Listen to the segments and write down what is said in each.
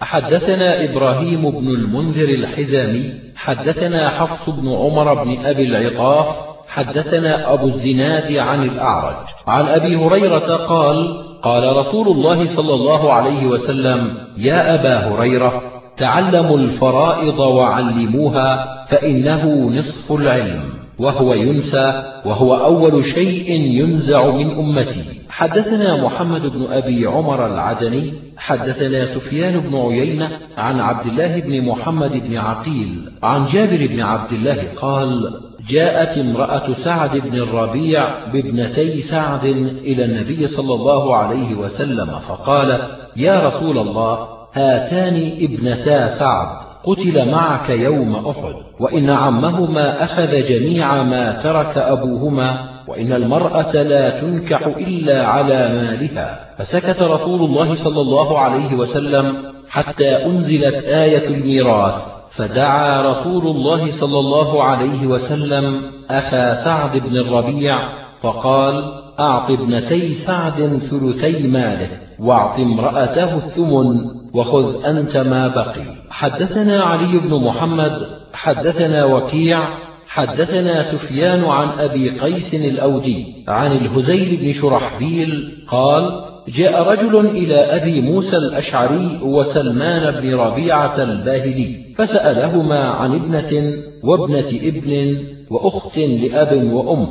حدثنا إبراهيم بن المنذر الحزامي حدثنا حفص بن عمر بن أبي العطاف حدثنا أبو الزناد عن الأعرج عن أبي هريرة قال: قال رسول الله صلى الله عليه وسلم: يا أبا هريرة، تعلموا الفرائض وعلموها، فإنه نصف العلم، وهو ينسى، وهو أول شيء ينزع من أمتي. حدثنا محمد بن أبي عمر العدني حدثنا سفيان بن عيينة عن عبد الله بن محمد بن عقيل عن جابر بن عبد الله قال: جاءت امرأة سعد بن الربيع بابنتي سعد إلى النبي صلى الله عليه وسلم فقالت: يا رسول الله، هاتان ابنتا سعد قتل معك يوم أحد، وإن عمهما أخذ جميع ما ترك أبوهما، وإن المرأة لا تنكح إلا على مالها. فسكت رسول الله صلى الله عليه وسلم حتى أنزلت آية الميراث، فدعا رسول الله صلى الله عليه وسلم أخا سعد بن الربيع فقال: أعط ابنتي سعد ثلثي ماله، واعط امرأته الثمن، وخذ أنت ما بقي. حدثنا علي بن محمد حدثنا وكيع حدثنا سفيان عن أبي قيس الأودي عن الهزيل بن شرحبيل قال: جاء رجل إلى أبي موسى الأشعري وسلمان بن ربيعة الباهلي فسألهما عن ابنة وابنة ابن وأخت لأب وأم،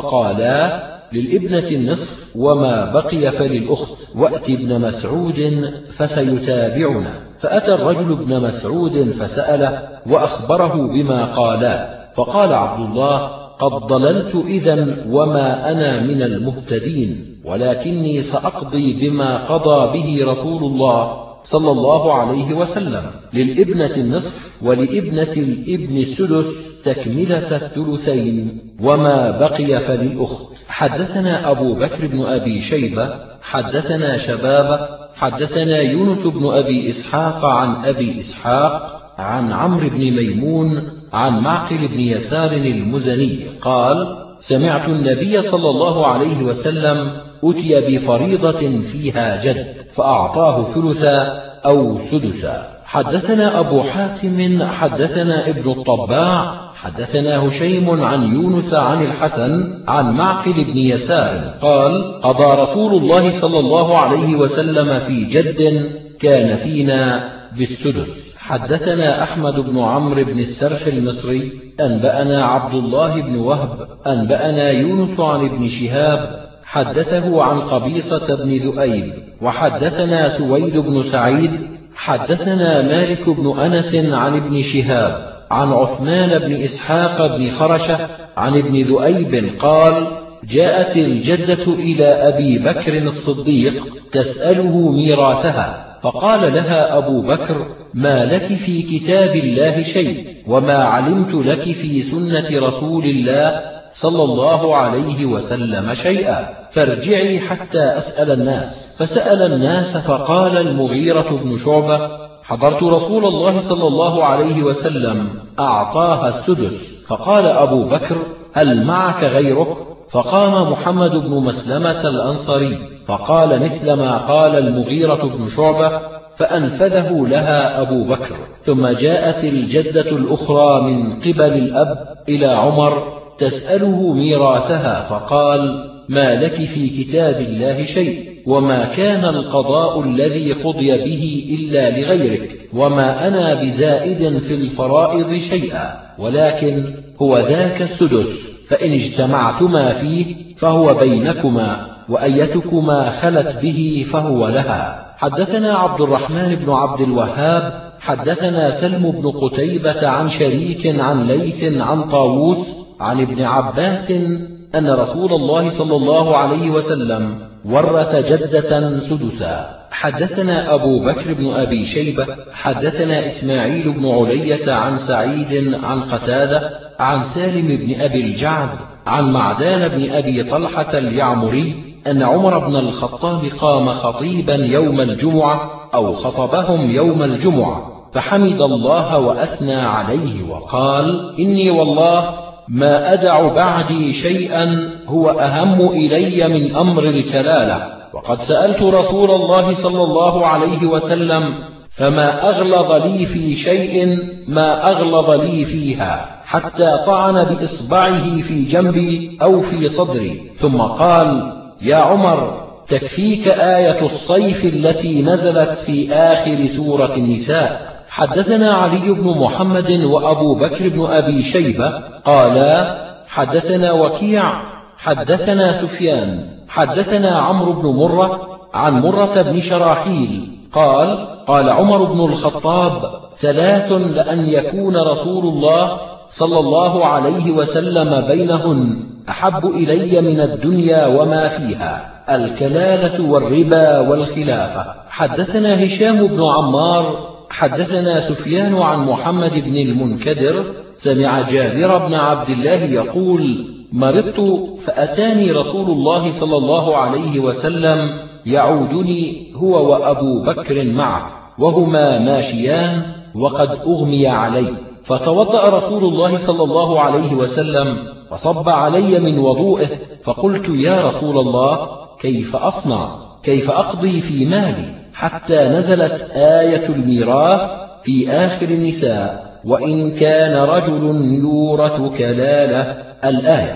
فقالا: للابنة النصف، وما بقي فللأخت، وأت ابن مسعود فسيتابعنا. فأتى الرجل ابن مسعود فسأله وأخبره بما قالا، فقال عبد الله: قد ضللت إذن، وما أنا من المهتدين، ولكني سأقضي بما قضى به رسول الله صلى الله عليه وسلم: للابنة النصف، ولابنة الابن السدس، تكملة الثلثين، وما بقي فللأخت. حدثنا أبو بكر بن أبي شيبة حدثنا شبابة حدثنا يونس بن أبي إسحاق عن أبي إسحاق عن عمرو بن ميمون عن معقل بن يسار المزني قال: سمعت النبي صلى الله عليه وسلم أتي بفريضة فيها جد، فأعطاه ثلثا أو سدسا. حدثنا أبو حاتم حدثنا ابن الطباع حدثنا هشيم عن يونس عن الحسن عن معقل بن يسار قال: قضى رسول الله صلى الله عليه وسلم في جد كان فينا بالسدس. حدثنا أحمد بن عمرو بن السرح المصري أنبأنا عبد الله بن وهب أنبأنا يونس عن ابن شهاب حدثه عن قبيصة بن ذؤيب، وحدثنا سويد بن سعيد حدثنا مالك بن أنس عن ابن شهاب عن عثمان بن إسحاق بن خرشة عن ابن ذؤيب قال: جاءت الجدة إلى أبي بكر الصديق تسأله ميراثها، فقال لها أبو بكر: ما لك في كتاب الله شيء، وما علمت لك في سنة رسول الله صلى الله عليه وسلم شيئا، فارجعي حتى أسأل الناس. فسأل الناس، فقال المغيرة بن شعبة: حضرت رسول الله صلى الله عليه وسلم أعطاها السدس. فقال أبو بكر: هل معك غيرك؟ فقام محمد بن مسلمة الأنصاري فقال مثل ما قال المغيرة بن شعبة، فأنفذه لها أبو بكر. ثم جاءت الجدة الأخرى من قبل الأب إلى عمر تسأله ميراثها، فقال: ما لك في كتاب الله شيء، وما كان القضاء الذي قضي به إلا لغيرك، وما أنا بزائد في الفرائض شيئا، ولكن هو ذاك السدس، فإن اجتمعتما فيه فهو بينكما، وأيتكما خلت به فهو لها. حدثنا عبد الرحمن بن عبد الوهاب حدثنا سلم بن قتيبة عن شريك عن ليث عن طاووس عن ابن عباس أن رسول الله صلى الله عليه وسلم ورث جدة سدسا. حدثنا أبو بكر بن أبي شيبة حدثنا إسماعيل بن علية عن سعيد عن قتادة عن سالم بن أبي الجعد عن معدان بن أبي طلحة اليعمري أن عمر بن الخطاب قام خطيبا يوم الجمعة أو خطبهم يوم الجمعة، فحمد الله وأثنى عليه وقال: إني والله ما أدع بعدي شيئا هو أهم إلي من أمر الكلالة، وقد سألت رسول الله صلى الله عليه وسلم فما أغلظ لي في شيء ما أغلظ لي فيها، حتى طعن بإصبعه في جنبي أو في صدري، ثم قال: يا عمر، تكفيك آية الصيف التي نزلت في آخر سورة النساء. حدثنا علي بن محمد وأبو بكر بن أبي شيبة قالا: حدثنا وكيع حدثنا سفيان حدثنا عمرو بن مرة عن مرة بن شراحيل قال: قال عمر بن الخطاب: 3 لأن يكون رسول الله صلى الله عليه وسلم بينهن أحب إلي من الدنيا وما فيها: الكلالة والربا والخلافة. حدثنا هشام بن عمار حدثنا سفيان عن محمد بن المنكدر سمع جابر بن عبد الله يقول: مرضت فأتاني رسول الله صلى الله عليه وسلم يعودني هو وأبو بكر معه، وهما ماشيان وقد أغمي علي، فتوضأ رسول الله صلى الله عليه وسلم وصب علي من وضوئه، فقلت: يا رسول الله، كيف أصنع؟ كيف أقضي في مالي؟ حتى نزلت آية الميراث في آخر النساء: وإن كان رجل يورث كلالة، الآية: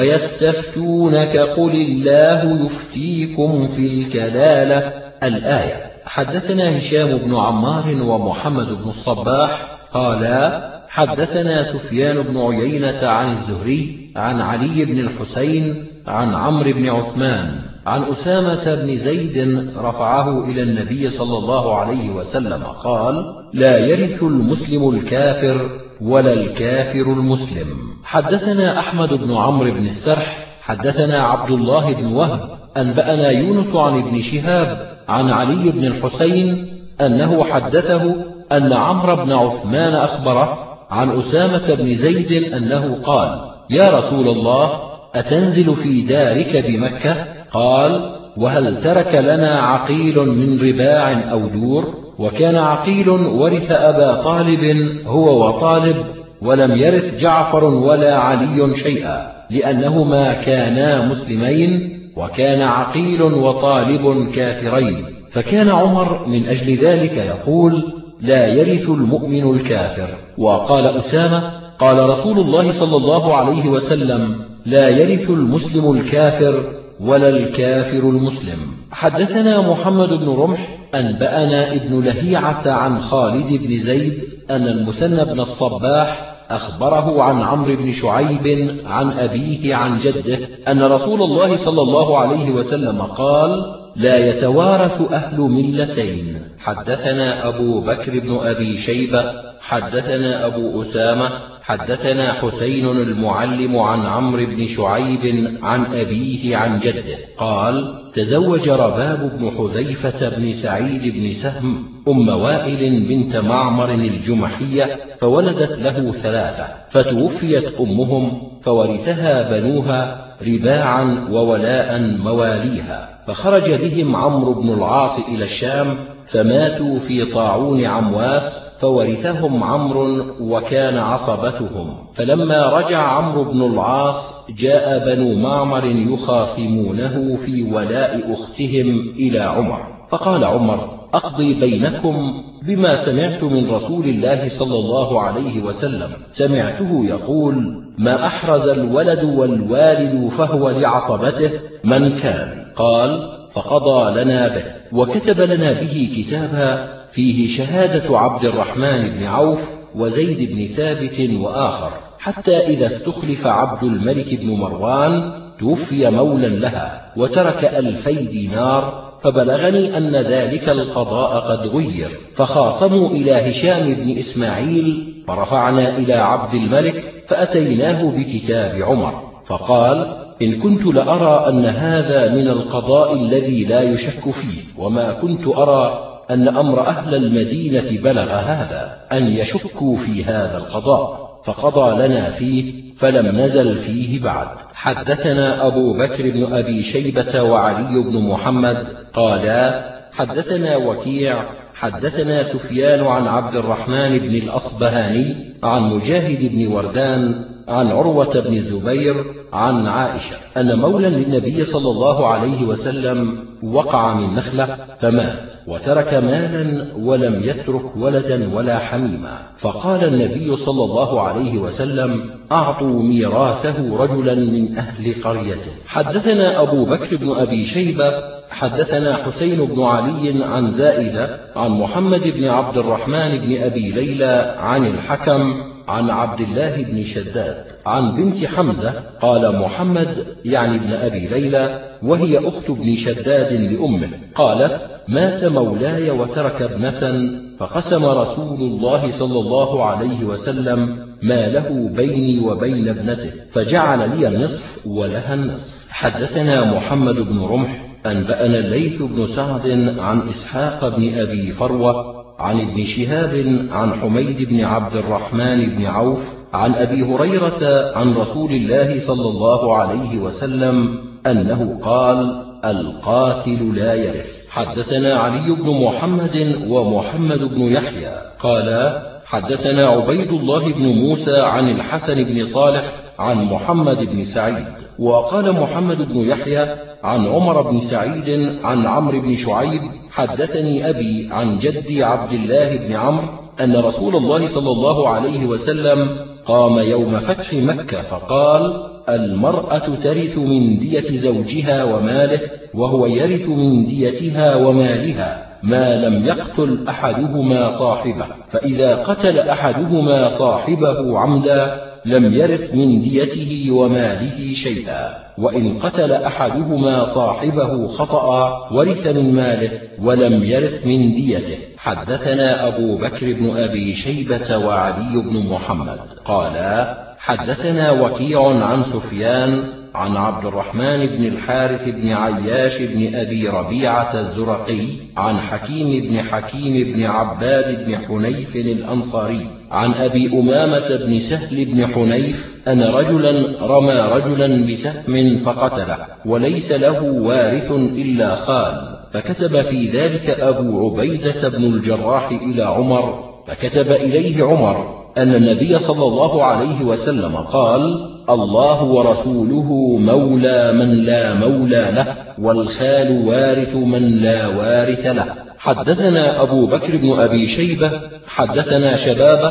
ويستفتونك قل الله يفتيكم في الكلالة، الآية. حدثنا هشام بن عمار ومحمد بن الصباح قالا: حدثنا سفيان بن عيينة عن الزهري عن علي بن الحسين عن عمرو بن عثمان عن أسامة بن زيد رفعه إلى النبي صلى الله عليه وسلم قال: لا يرث المسلم الكافر ولا الكافر المسلم. حدثنا أحمد بن عمرو بن السرح حدثنا عبد الله بن وهب أنبأنا يونس عن ابن شهاب عن علي بن الحسين أنه حدثه أن عمرو بن عثمان أخبره عن أسامة بن زيد أنه قال: يا رسول الله، أتنزل في دارك بمكة؟ قال: وهل ترك لنا عقيل من رباع أو دور؟ وكان عقيل ورث أبا طالب هو وطالب، ولم يرث جعفر ولا علي شيئا، لأنهما كانا مسلمين، وكان عقيل وطالب كافرين. فكان عمر من أجل ذلك يقول: لا يرث المؤمن الكافر. وقال أسامة: قال رسول الله صلى الله عليه وسلم: لا يرث المسلم الكافر ولا الكافر المسلم. حدثنا محمد بن رمح أنبأنا ابن لهيعة عن خالد بن زيد أن المثنى بن الصباح أخبره عن عمرو بن شعيب عن أبيه عن جده أن رسول الله صلى الله عليه وسلم قال: لا يتوارث أهل ملتين. حدثنا أبو بكر بن أبي شيبة حدثنا أبو أسامة حدثنا حسين المعلم عن عمرو بن شعيب عن أبيه عن جده قال: تزوج رباب بن حذيفة بن سعيد بن سهم أم وائل بنت معمر الجمحية، فولدت له 3، فتوفيت أمهم، فورثها بنوها رباعا وولاء مواليها، فخرج بهم عمرو بن العاص إلى الشام، فماتوا في طاعون عمواس، فورثهم عمرو وكان عصبتهم. فلما رجع عمرو بن العاص جاء بنو معمر يخاصمونه في ولاء أختهم إلى عمر، فقال عمر: أقضي بينكم بما سمعت من رسول الله صلى الله عليه وسلم. سمعته يقول: ما أحرز الولد والوالد فهو لعصبته من كان. قال: فقضى لنا به، وكتب لنا به كتابا فيه شهادة عبد الرحمن بن عوف وزيد بن ثابت وآخر، حتى إذا استخلف عبد الملك بن مروان توفي مولا لها وترك 2000 دينار، فبلغني أن ذلك القضاء قد غير، فخاصموا إلى هشام بن إسماعيل، فرفعنا إلى عبد الملك فأتيناه بكتاب عمر، فقال: إن كنت لأرى أن هذا من القضاء الذي لا يشك فيه، وما كنت أرى أن أمر أهل المدينة بلغ هذا أن يشكوا في هذا القضاء، فقضى لنا فيه، فلم نزل فيه بعد. حدثنا أبو بكر بن أبي شيبة وعلي بن محمد قالا: حدثنا وكيع حدثنا سفيان عن عبد الرحمن بن الأصبهاني عن مجاهد بن وردان عن عروة بن الزبير عن عائشة أن مولا للنبي صلى الله عليه وسلم وقع من نخلة فمات وترك مالا ولم يترك ولدا ولا حميما، فقال النبي صلى الله عليه وسلم: أعطوا ميراثه رجلا من أهل قريته. حدثنا أبو بكر بن أبي شيبة حدثنا حسين بن علي عن زائدة عن محمد بن عبد الرحمن بن أبي ليلى عن الحكم عن عبد الله بن شداد عن بنت حمزة قال محمد يعني ابن أبي ليلى وهي أخت ابن شداد لأمه قالت: مات مولاي وترك ابنة، فقسم رسول الله صلى الله عليه وسلم ما له بيني وبين ابنته، فجعل لي النصف ولها النصف. حدثنا محمد بن رمح أنبأنا الليث بن سعد عن إسحاق بن أبي فروة عن ابن شهاب عن حميد بن عبد الرحمن بن عوف عن أبي هريرة عن رسول الله صلى الله عليه وسلم أنه قال: القاتل لا يرث. حدثنا علي بن محمد ومحمد بن يحيى قال حدثنا عبيد الله بن موسى عن الحسن بن صالح عن محمد بن سعيد. وقال محمد بن يحيى عن عمر بن سعيد عن عمرو بن شعيب حدثني أبي عن جدي عبد الله بن عمرو أن رسول الله صلى الله عليه وسلم قام يوم فتح مكة فقال: المرأة ترث من دية زوجها وماله، وهو يرث من ديتها ومالها ما لم يقتل أحدهما صاحبه، فإذا قتل أحدهما صاحبه عمدا لم يرث من ديته وماله شيئا، وإن قتل أحدهما صاحبه خطأ ورث من ماله ولم يرث من ديته. حدثنا أبو بكر بن أبي شيبة وعلي بن محمد قالا حدثنا وكيع عن سفيان عن عبد الرحمن بن الحارث بن عياش بن أبي ربيعة الزرقي عن حكيم بن عباد بن حنيف الأنصاري عن أبي أمامة بن سهل بن حنيف أن رجلا رمى رجلا بسهم فقتله وليس له وارث إلا خال، فكتب في ذلك أبو عبيدة بن الجراح إلى عمر، فكتب إليه عمر أن النبي صلى الله عليه وسلم قال: الله ورسوله مولى من لا مولى له، والخال وارث من لا وارث له. حدثنا أبو بكر بن أبي شيبة حدثنا شبابة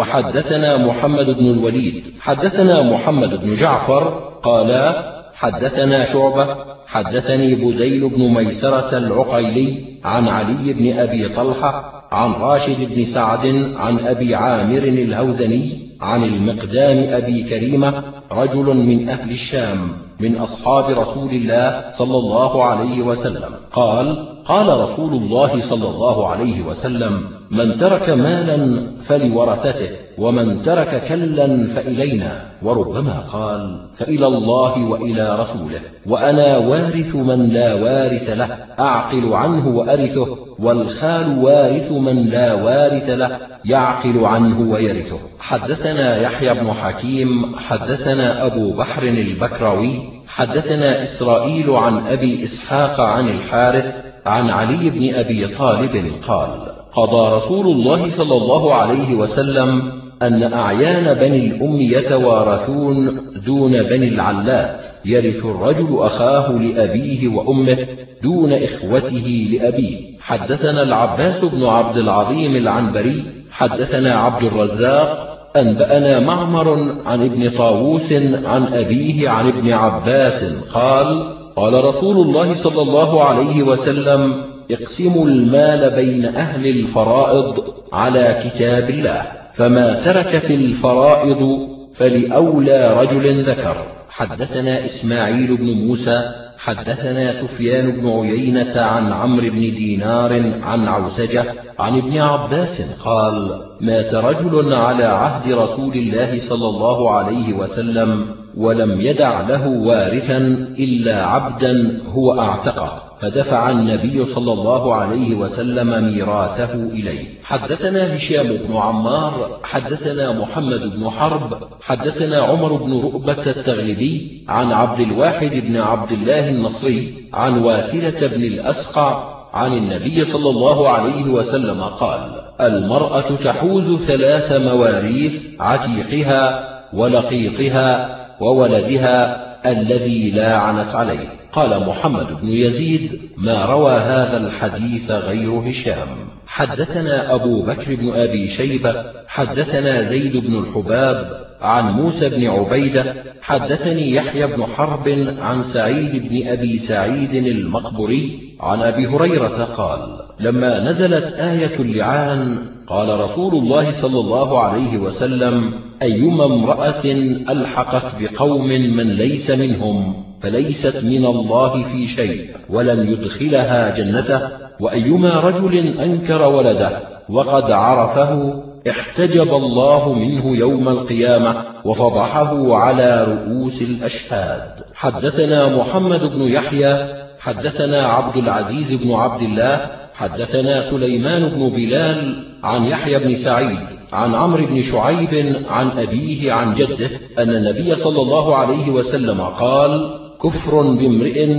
وحدثنا محمد بن الوليد حدثنا محمد بن جعفر قالا حدثنا شعبة حدثني بديل بن ميسرة العقيلي عن علي بن أبي طلحة عن راشد بن سعد عن أبي عامر الهوزني عن المقدام أبي كريمة رجل من أهل الشام من أصحاب رسول الله صلى الله عليه وسلم قال: قال رسول الله صلى الله عليه وسلم: من ترك مالا فلورثته، ومن ترك كلا فإلينا، وربما قال: فإلى الله وإلى رسوله، وأنا وارث من لا وارث له، أعقل عنه وأرثه، والخال وارث من لا وارث له، يعقل عنه ويرثه. حدثنا يحيى بن حكيم حدثنا أبو بحر البكروي حدثنا إسرائيل عن أبي إسحاق عن الحارث عن علي بن أبي طالب قال: قضى رسول الله صلى الله عليه وسلم أن أعيان بني الأم يتوارثون دون بني العلات، يرث الرجل أخاه لأبيه وأمه دون إخوته لأبيه. حدثنا العباس بن عبد العظيم العنبري حدثنا عبد الرزاق أنبأنا معمر عن ابن طاووس عن أبيه عن ابن عباس قال: قال رسول الله صلى الله عليه وسلم: اقسموا المال بين أهل الفرائض على كتاب الله، فما تركت الفرائض فلأولى رجل ذكر. حدثنا إسماعيل بن موسى حدثنا سفيان بن عيينة عن عمرو بن دينار عن عوسجة عن ابن عباس قال: مات رجل على عهد رسول الله صلى الله عليه وسلم ولم يدع له وارثا إلا عبدا هو أعتقه، فدفع النبي صلى الله عليه وسلم ميراثه إليه. حدثنا هشام بن عمار حدثنا محمد بن حرب حدثنا عمر بن رؤبة التغلبي عن عبد الواحد بن عبد الله النصري عن واثلة بن الأسقع عن النبي صلى الله عليه وسلم قال: المرأة تحوز 3 مواريث: عتيقها ولقيطها وولدها الذي لا عنت عليه. قال محمد بن يزيد: ما روى هذا الحديث غير هشام. حدثنا أبو بكر بن أبي شيبة حدثنا زيد بن الحباب عن موسى بن عبيدة حدثني يحيى بن حرب عن سعيد بن أبي سعيد المقبري عن أبي هريرة قال: لما نزلت آية اللعان قال رسول الله صلى الله عليه وسلم: أيما امرأة ألحقت بقوم من ليس منهم فليست من الله في شيء ولن يدخلها جنته، وأيما رجل أنكر ولده وقد عرفه احتجب الله منه يوم القيامة وفضحه على رؤوس الأشهاد. حدثنا محمد بن يحيى حدثنا عبد العزيز بن عبد الله حدثنا سليمان بن بلال عن يحيى بن سعيد عن عمرو بن شعيب عن أبيه عن جده أن النبي صلى الله عليه وسلم قال: كفر بامرئ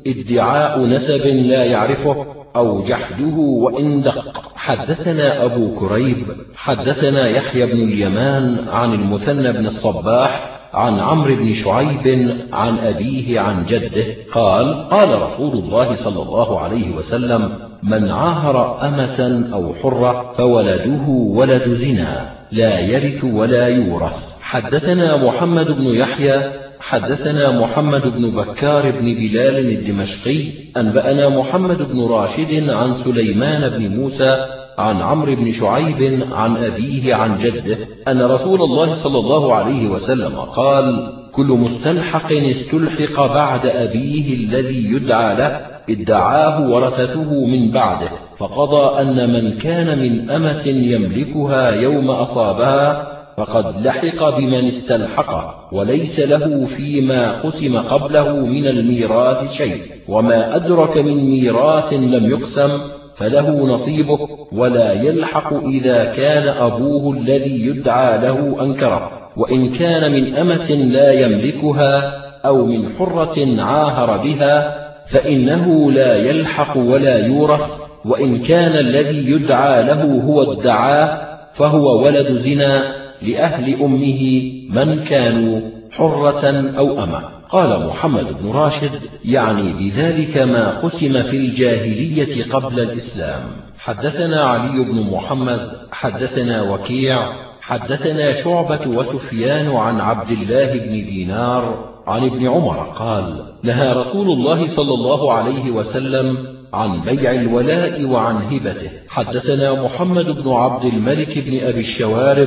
ادعاء نسب لا يعرفه أو جحده وإن دق. حدثنا أبو كريب حدثنا يحيى بن اليمان عن المثنى بن الصباح عن عمرو بن شعيب عن أبيه عن جده قال: قال رسول الله صلى الله عليه وسلم: من عاهر أمة أو حرة فولده ولد زنا لا يرث ولا يورث. حدثنا محمد بن يحيى حدثنا محمد بن بكار بن بلال الدمشقي أنبأنا محمد بن راشد عن سليمان بن موسى عن عمرو بن شعيب عن أبيه عن جده أن رسول الله صلى الله عليه وسلم قال: كل مستلحق استلحق بعد أبيه الذي يدعى له ادعاه ورثته من بعده، فقضى أن من كان من أمة يملكها يوم أصابها فقد لحق بمن استلحقه، وليس له فيما قسم قبله من الميراث شيء، وما أدرك من ميراث لم يقسم فله نصيبه، ولا يلحق إذا كان أبوه الذي يدعى له أنكره، وإن كان من أمة لا يملكها أو من حرة عاهر بها فإنه لا يلحق ولا يورث، وإن كان الذي يدعى له هو ادعاه فهو ولد زنا لأهل أمه من كانوا حرة أو أمة. قال محمد بن راشد: يعني بذلك ما قسم في الجاهلية قبل الإسلام. حدثنا علي بن محمد حدثنا وكيع حدثنا شعبة وسفيان عن عبد الله بن دينار عن ابن عمر قال: نهى رسول الله صلى الله عليه وسلم عن بيع الولاء وعن هبته. حدثنا محمد بن عبد الملك بن أبي الشوارب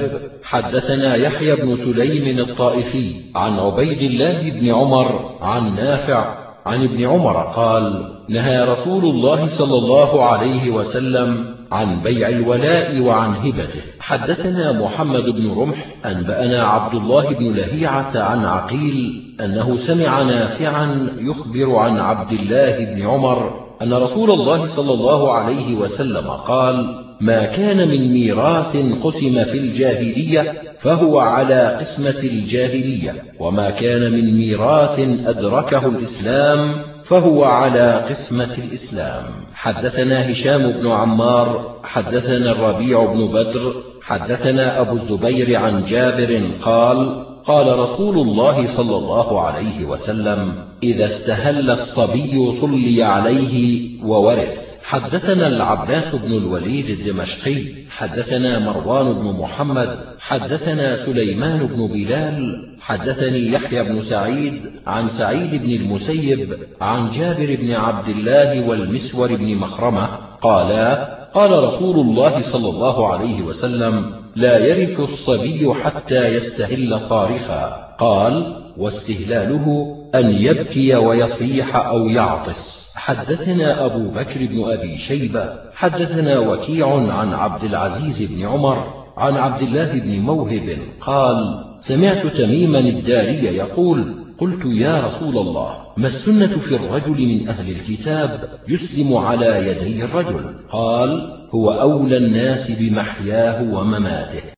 حدثنا يحيى بن سليم الطائفي عن عبيد الله بن عمر عن نافع عن ابن عمر قال: نهى رسول الله صلى الله عليه وسلم عن بيع الولاء وعن هبته. حدثنا محمد بن رمح أنبأنا عبد الله بن لهيعة عن عقيل أنه سمع نافعا يخبر عن عبد الله بن عمر أن رسول الله صلى الله عليه وسلم قال: ما كان من ميراث قسم في الجاهلية فهو على قسمة الجاهلية، وما كان من ميراث أدركه الإسلام فهو على قسمة الإسلام. حدثنا هشام بن عمار حدثنا الربيع بن بدر حدثنا أبو الزبير عن جابر قال: قال رسول الله صلى الله عليه وسلم: إذا استهل الصبي صلي عليه وورث. حدثنا العباس بن الوليد الدمشقي حدثنا مروان بن محمد حدثنا سليمان بن بلال حدثني يحيى بن سعيد عن سعيد بن المسيب عن جابر بن عبد الله والمسور بن مخرمة قالا: قال رسول الله صلى الله عليه وسلم: لا يرث الصبي حتى يستهل صارخا. قال: واستهلاله أن يبكي ويصيح أو يعطس. حدثنا أبو بكر بن أبي شيبة حدثنا وكيع عن عبد العزيز بن عمر عن عبد الله بن موهب قال: سمعت تميما الداري يقول: قلت يا رسول الله، ما السنة في الرجل من أهل الكتاب يسلم على يدي الرجل؟ قال: هو أولى الناس بمحياه ومماته.